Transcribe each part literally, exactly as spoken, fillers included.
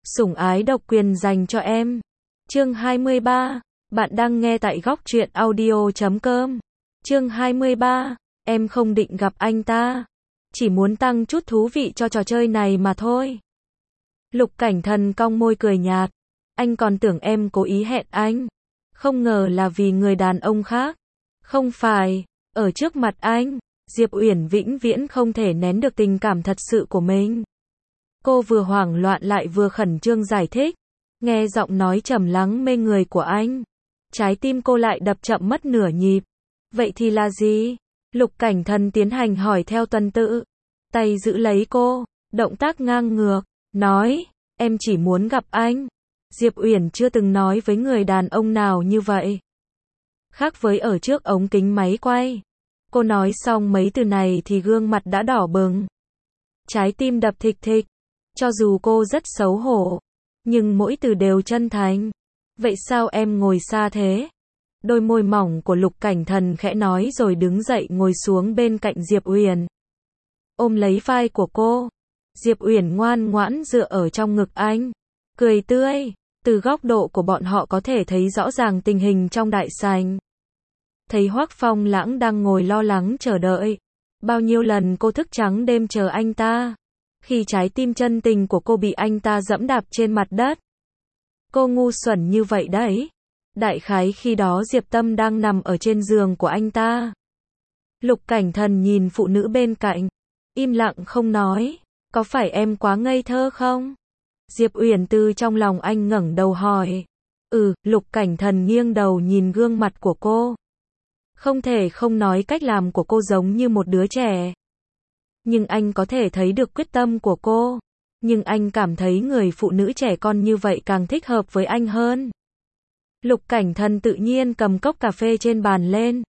Sủng ái độc quyền dành cho em. Chương hai mươi ba. Bạn đang nghe tại góc truyện audio chấm com. Chương hai mươi ba. Em không định gặp anh ta. Chỉ muốn tăng chút thú vị cho trò chơi này mà thôi. Lục Cảnh Thần cong môi cười nhạt. Anh còn tưởng em cố ý hẹn anh. Không ngờ là vì người đàn ông khác. Không phải, ở trước mặt anh, Diệp Uyển vĩnh viễn không thể nén được tình cảm thật sự của mình. Cô vừa hoảng loạn lại vừa khẩn trương giải thích. Nghe giọng nói trầm lắng mê người của anh, trái tim cô lại đập chậm mất nửa nhịp. Vậy thì là gì? Lục Cảnh Thần tiến hành hỏi theo tuần tự. Tay giữ lấy cô, động tác ngang ngược, nói, em chỉ muốn gặp anh. Diệp Uyển chưa từng nói với người đàn ông nào như vậy. Khác với ở trước ống kính máy quay. Cô nói xong mấy từ này thì gương mặt đã đỏ bừng. Trái tim đập thịch thịch. Cho dù cô rất xấu hổ, nhưng mỗi từ đều chân thành. Vậy sao em ngồi xa thế? Đôi môi mỏng của Lục Cảnh Thần khẽ nói rồi đứng dậy ngồi xuống bên cạnh Diệp Uyển. Ôm lấy vai của cô. Diệp Uyển ngoan ngoãn dựa ở trong ngực anh. Cười tươi. Từ góc độ của bọn họ có thể thấy rõ ràng tình hình trong đại sảnh. Thấy Hoắc Phong Lãng đang ngồi lo lắng chờ đợi. Bao nhiêu lần cô thức trắng đêm chờ anh ta. Khi trái tim chân tình của cô bị anh ta dẫm đạp trên mặt đất. Cô ngu xuẩn như vậy đấy. Đại khái khi đó Diệp Tâm đang nằm ở trên giường của anh ta. Lục Cảnh Thần nhìn phụ nữ bên cạnh. Im lặng không nói. Có phải em quá ngây thơ không? Diệp Uyển từ trong lòng anh ngẩng đầu hỏi. Ừ, Lục Cảnh Thần nghiêng đầu nhìn gương mặt của cô. Không thể không nói cách làm của cô giống như một đứa trẻ. Nhưng anh có thể thấy được quyết tâm của cô. Nhưng anh cảm thấy người phụ nữ trẻ con như vậy càng thích hợp với anh hơn. Lục Cảnh Thần tự nhiên cầm cốc cà phê trên bàn lên.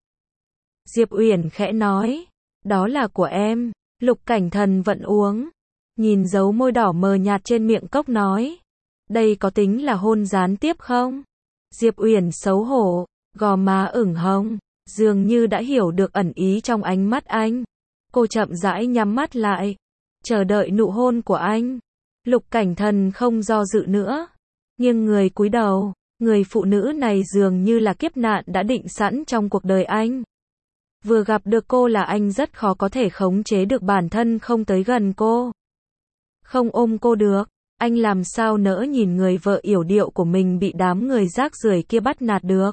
Diệp Uyển khẽ nói. Đó là của em. Lục Cảnh Thần vẫn uống. Nhìn dấu môi đỏ mờ nhạt trên miệng cốc nói. Đây có tính là hôn gián tiếp không? Diệp Uyển xấu hổ, gò má ửng hồng, dường như đã hiểu được ẩn ý trong ánh mắt anh. Cô chậm rãi nhắm mắt lại, chờ đợi nụ hôn của anh. Lục Cảnh Thần không do dự nữa, nhưng người cúi đầu. Người phụ nữ này dường như là kiếp nạn đã định sẵn trong cuộc đời anh. Vừa gặp được cô là anh rất khó có thể khống chế được bản thân không tới gần cô. Không ôm cô được, anh làm sao nỡ nhìn người vợ yểu điệu của mình bị đám người rác rưởi kia bắt nạt được.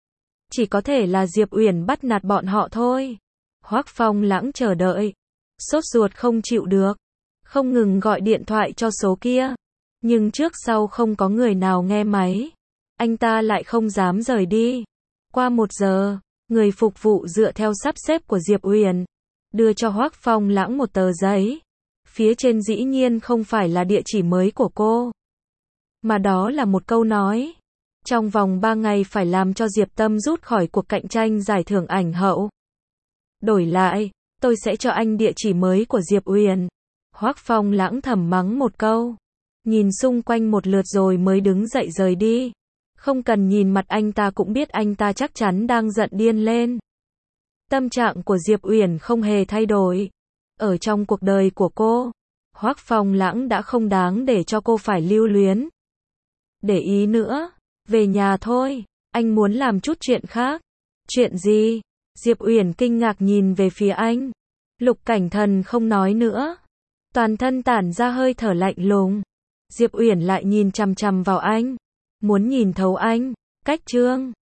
Chỉ có thể là Diệp Uyển bắt nạt bọn họ thôi. Hoắc Phong Lãng chờ đợi, sốt ruột không chịu được, không ngừng gọi điện thoại cho số kia. Nhưng trước sau không có người nào nghe máy. Anh ta lại không dám rời đi. Qua một giờ, người phục vụ dựa theo sắp xếp của Diệp Uyển, đưa cho Hoắc Phong Lãng một tờ giấy. Phía trên dĩ nhiên không phải là địa chỉ mới của cô, mà đó là một câu nói. Trong vòng ba ngày phải làm cho Diệp Tâm rút khỏi cuộc cạnh tranh giải thưởng ảnh hậu. Đổi lại, tôi sẽ cho anh địa chỉ mới của Diệp Uyển. Hoắc Phong Lãng thầm mắng một câu. Nhìn xung quanh một lượt rồi mới đứng dậy rời đi. Không cần nhìn mặt anh ta cũng biết anh ta chắc chắn đang giận điên lên. Tâm trạng của Diệp Uyển không hề thay đổi. Ở trong cuộc đời của cô, Hoắc Phong Lãng đã không đáng để cho cô phải lưu luyến. Để ý nữa, về nhà thôi, anh muốn làm chút chuyện khác. Chuyện gì? Diệp Uyển kinh ngạc nhìn về phía anh. Lục Cảnh Thần không nói nữa. Toàn thân tản ra hơi thở lạnh lùng. Diệp Uyển lại nhìn chằm chằm vào anh. Muốn nhìn thấu anh. Cách chương.